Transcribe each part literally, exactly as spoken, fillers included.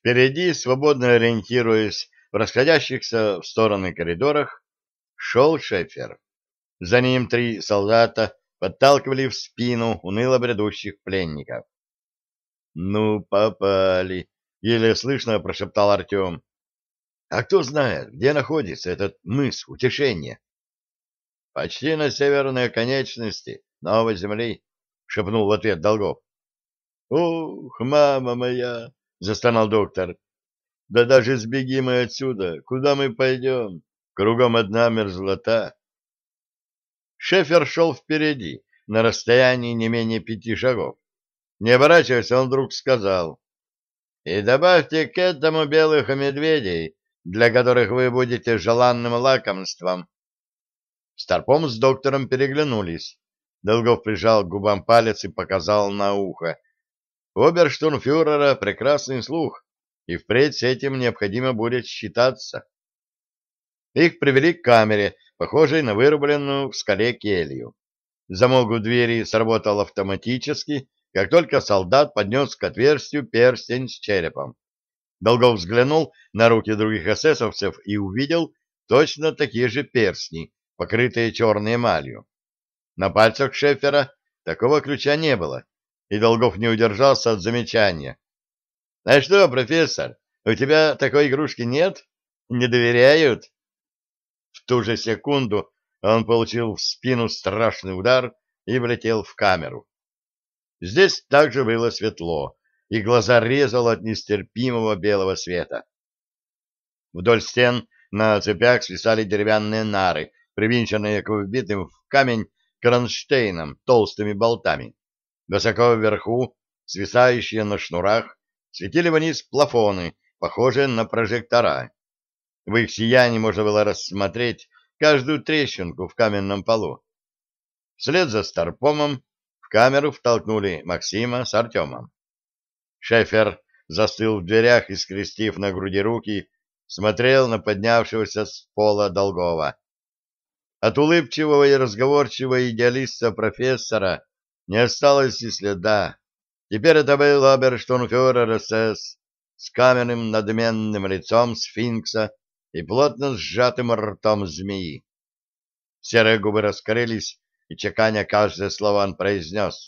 Впереди, свободно ориентируясь в расходящихся в стороны коридорах, шел Шефер. За ним три солдата подталкивали в спину уныло бредущих пленников. «Ну, попали!» — еле слышно прошептал Артем. «А кто знает, где находится этот мыс Утешения?» «Почти на северной оконечности новой земли», — шепнул в ответ Долгов. «Ух, мама моя!» — застонал доктор. «Да даже сбеги мы отсюда, куда мы пойдем? Кругом одна мерзлота». Шефер шел впереди, на расстоянии не менее пяти шагов. Не оборачиваясь, он вдруг сказал: «И добавьте к этому белых медведей, для которых вы будете желанным лакомством». Старпом с доктором переглянулись. Долгов прижал к губам палец и показал на ухо. У оберштурмфюрера прекрасный слух, и впредь с этим необходимо будет считаться. Их привели к камере, похожей на вырубленную в скале келью. Замок у двери сработал автоматически, как только солдат поднес к отверстию перстень с черепом. Долгов взглянул на руки других эсэсовцев и увидел точно такие же перстни, покрытые черной эмалью. На пальцах Шефера такого ключа не было, и Долгов не удержался от замечания. — А что, профессор, у тебя такой игрушки нет? Не доверяют? В ту же секунду он получил в спину страшный удар и влетел в камеру. Здесь также было светло, и глаза резало от нестерпимого белого света. Вдоль стен на цепях свисали деревянные нары, привинченные к вбитым в камень кронштейнам толстыми болтами. Высоко вверху, свисающие на шнурах, светили вниз плафоны, похожие на прожектора. В их сиянии можно было рассмотреть каждую трещинку в каменном полу. Вслед за Старпомом в камеру втолкнули Максима с Артемом. Шефер застыл в дверях и, скрестив на груди руки, смотрел на поднявшегося с пола Долгова. От улыбчивого и разговорчивого идеалиста профессора не осталось и следа. Теперь это был оберштурмфюрер СС с каменным надменным лицом сфинкса и плотно сжатым ртом змеи. Серые губы раскрылись, и, чеканя каждое слово, он произнес: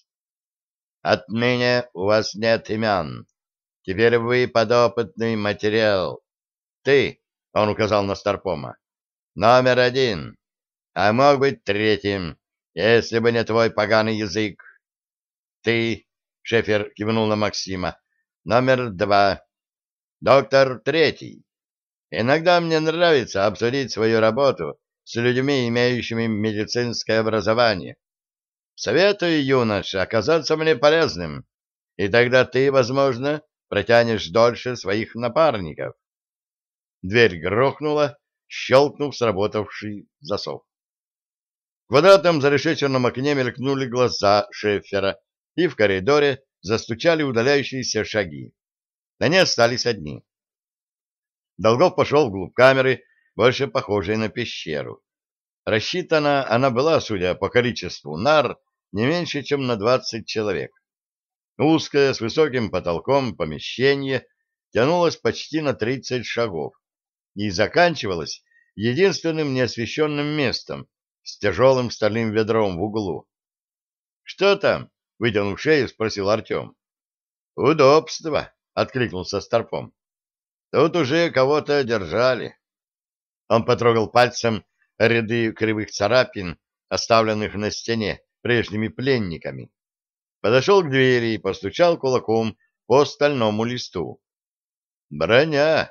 «Отныне у вас нет имен. Теперь вы подопытный материал. Ты, — он указал на Старпома, — номер один, а мог быть третьим, если бы не твой поганый язык. Ты, — Шефер кивнул на Максима, — номер два, доктор третий. Иногда мне нравится обсудить свою работу с людьми, имеющими медицинское образование. Советую, юноша, оказаться мне полезным, и тогда ты, возможно, протянешь дольше своих напарников». Дверь грохнула, щелкнув сработавший засов. В квадратном зарешеченном окне мелькнули глаза Шеффера, и в коридоре застучали удаляющиеся шаги. Они остались одни. Долгов пошел вглубь камеры, больше похожей на пещеру. Рассчитана она была, судя по количеству нар, не меньше, чем на двадцать человек. Узкое, с высоким потолком помещение тянулось почти на тридцать шагов и заканчивалось единственным неосвещенным местом с тяжелым стальным ведром в углу. — Что там? — вытянув шею, спросил Артем. — Удобство, — откликнулся Старпом. — Тут уже кого-то держали. Он потрогал пальцем ряды кривых царапин, оставленных на стене прежними пленниками. Подошел к двери и постучал кулаком по стальному листу. «Броня!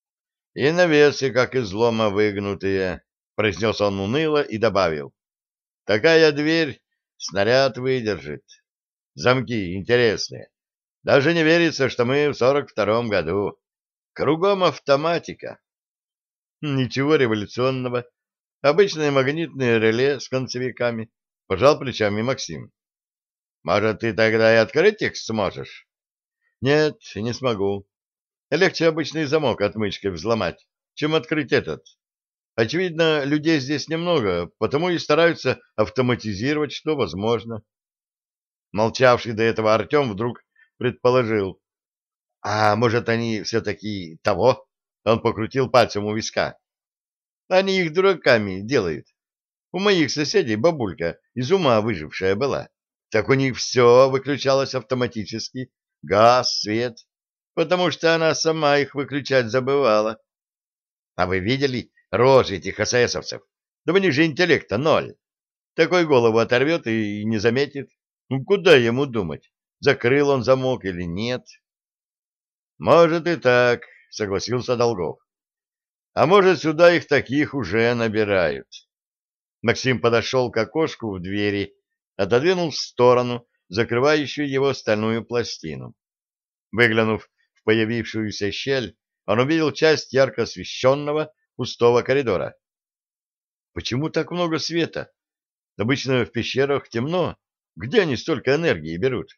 И навесы, как из лома выгнутые», — произнес он уныло и добавил. «Такая дверь снаряд выдержит. Замки интересные. Даже не верится, что мы в сорок втором году. Кругом автоматика». «Ничего революционного. Обычное магнитное реле с концевиками», — пожал плечами Максим. «Может, ты тогда и открыть их сможешь?» «Нет, не смогу. Легче обычный замок отмычкой взломать, чем открыть этот. Очевидно, людей здесь немного, потому и стараются автоматизировать, что возможно». Молчавший до этого Артем вдруг предположил. А может, они все-таки того? Он покрутил пальцем у виска. Они их дураками делают. У моих соседей бабулька из ума выжившая была. Так у них все выключалось автоматически. Газ, свет. Потому что она сама их выключать забывала. А вы видели рожи этих эсэсовцев? Да у них же интеллекта ноль. Такой голову оторвет и не заметит. Ну, куда ему думать, закрыл он замок или нет? Может и так, согласился Долгов. А может, сюда их таких уже набирают. Максим подошел к окошку в двери, отодвинул в сторону закрывающую его стальную пластину. Выглянув в появившуюся щель, он увидел часть ярко освещенного пустого коридора. Почему так много света? Обычно в пещерах темно. Где они столько энергии берут?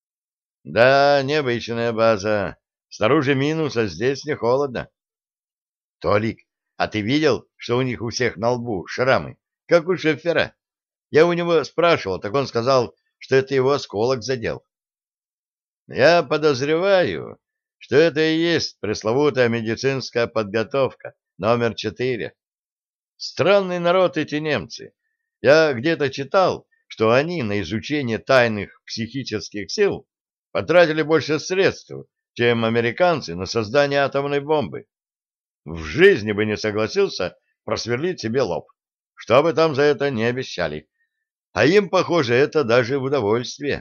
Да, необычная база. Снаружи минус, а здесь не холодно. Толик, а ты видел, что у них у всех на лбу шрамы, как у Шефера? Я у него спрашивал, так он сказал, что это его осколок задел. Я подозреваю, что это и есть пресловутая медицинская подготовка номер четыре. Странный народ эти немцы. Я где-то читал, что они на изучение тайных психических сил потратили больше средств, чем американцы на создание атомной бомбы. В жизни бы не согласился просверлить себе лоб, что бы там за это не обещали. А им, похоже, это даже в удовольствие.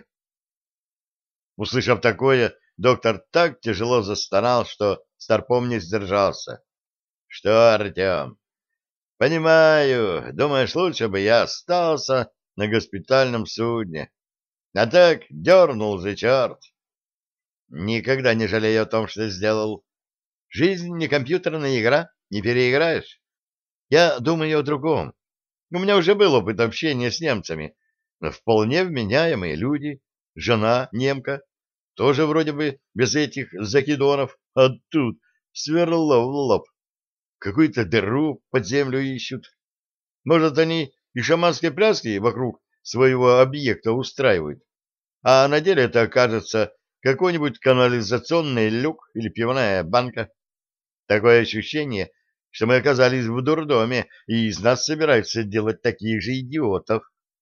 Услышав такое, доктор так тяжело застонал, что Старпом не сдержался. — Что, Артем? — Понимаю. Думаешь, лучше бы я остался на госпитальном судне. А так дернул же черт. Никогда не жалею о том, что сделал. Жизнь не компьютерная игра, не переиграешь. Я думаю о другом. У меня уже был опыт общения с немцами. Вполне вменяемые люди. Жена немка. Тоже вроде бы без этих закидонов. А тут сверло в лоб. Какую-то дыру под землю ищут. Может, они и шаманские пляски вокруг своего объекта устраивают. А на деле это окажется какой-нибудь канализационный люк или пивная банка. Такое ощущение, что мы оказались в дурдоме, и из нас собираются делать таких же идиотов.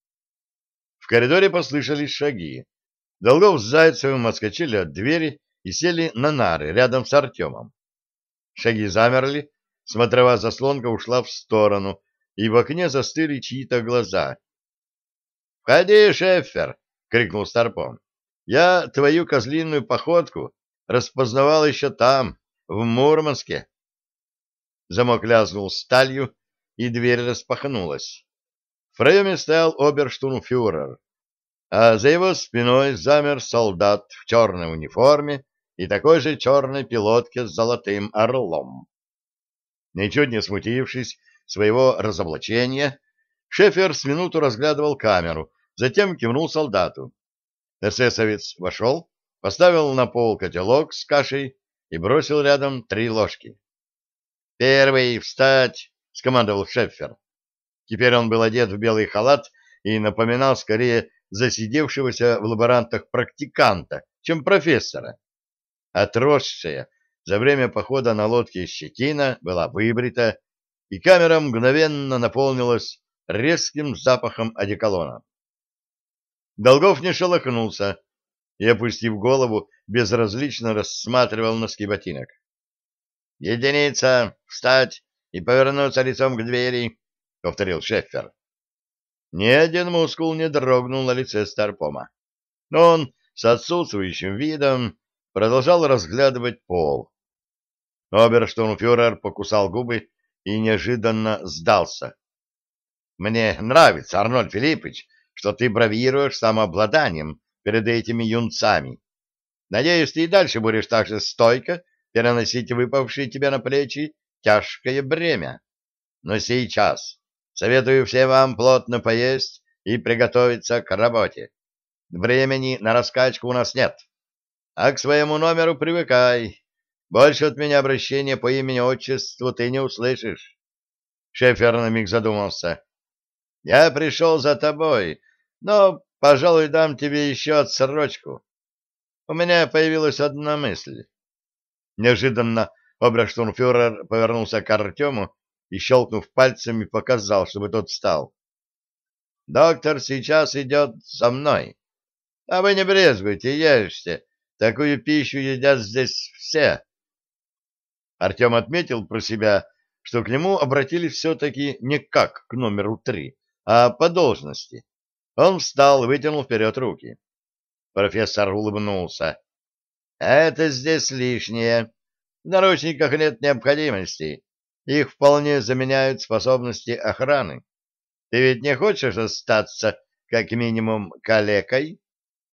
В коридоре послышались шаги. Долгов с Зайцевым отскочили от двери и сели на нары рядом с Артемом. Шаги замерли, смотровая заслонка ушла в сторону, и в окне застыли чьи-то глаза. — Входи, Шефер! — крикнул Старпом. — Я твою козлиную походку распознавал еще там, в Мурманске. Замок лязнул сталью, и дверь распахнулась. В проеме стоял оберштурмфюрер, а за его спиной замер солдат в черной униформе и такой же черной пилотке с золотым орлом. Ничуть не смутившись своего разоблачения, Шефер с минуту разглядывал камеру, затем кивнул солдату. Эсэсовец вошел, поставил на пол котелок с кашей и бросил рядом три ложки. «Первый встать!» — скомандовал Шефер. Теперь он был одет в белый халат и напоминал скорее засидевшегося в лаборантах практиканта, чем профессора. Отросшая за время похода на лодке щетина была выбрита, и камера мгновенно наполнилась резким запахом одеколона. Долгов не шелохнулся и, опустив голову, безразлично рассматривал носки ботинок. «Единица, встать и повернуться лицом к двери», — повторил Шеффер. Ни один мускул не дрогнул на лице Старпома, но он с отсутствующим видом продолжал разглядывать пол. Оберштурмфюрер покусал губы и неожиданно сдался. — Мне нравится, Арнольд Филиппович, что ты бравируешь самообладанием перед этими юнцами. Надеюсь, ты и дальше будешь так же стойко переносить выпавшее тебе на плечи тяжкое бремя. Но сейчас советую всем вам плотно поесть и приготовиться к работе. Времени на раскачку у нас нет. А к своему номеру привыкай. Больше от меня обращения по имени-отчеству ты не услышишь. Шефер на миг задумался. Я пришел за тобой, но, пожалуй, дам тебе еще отсрочку. У меня появилась одна мысль. Неожиданно оберштурмфюрер повернулся к Артему и, щелкнув пальцами, показал, чтобы тот встал. «Доктор сейчас идет со мной. А вы не брезгуйте, ешьте. Такую пищу едят здесь все». Артем отметил про себя, что к нему обратились все-таки не как к номеру три, а по должности. Он встал и вытянул вперед руки. Профессор улыбнулся. «Это здесь лишнее. В наручниках нет необходимости. Их вполне заменяют способности охраны. Ты ведь не хочешь остаться, как минимум, калекой?»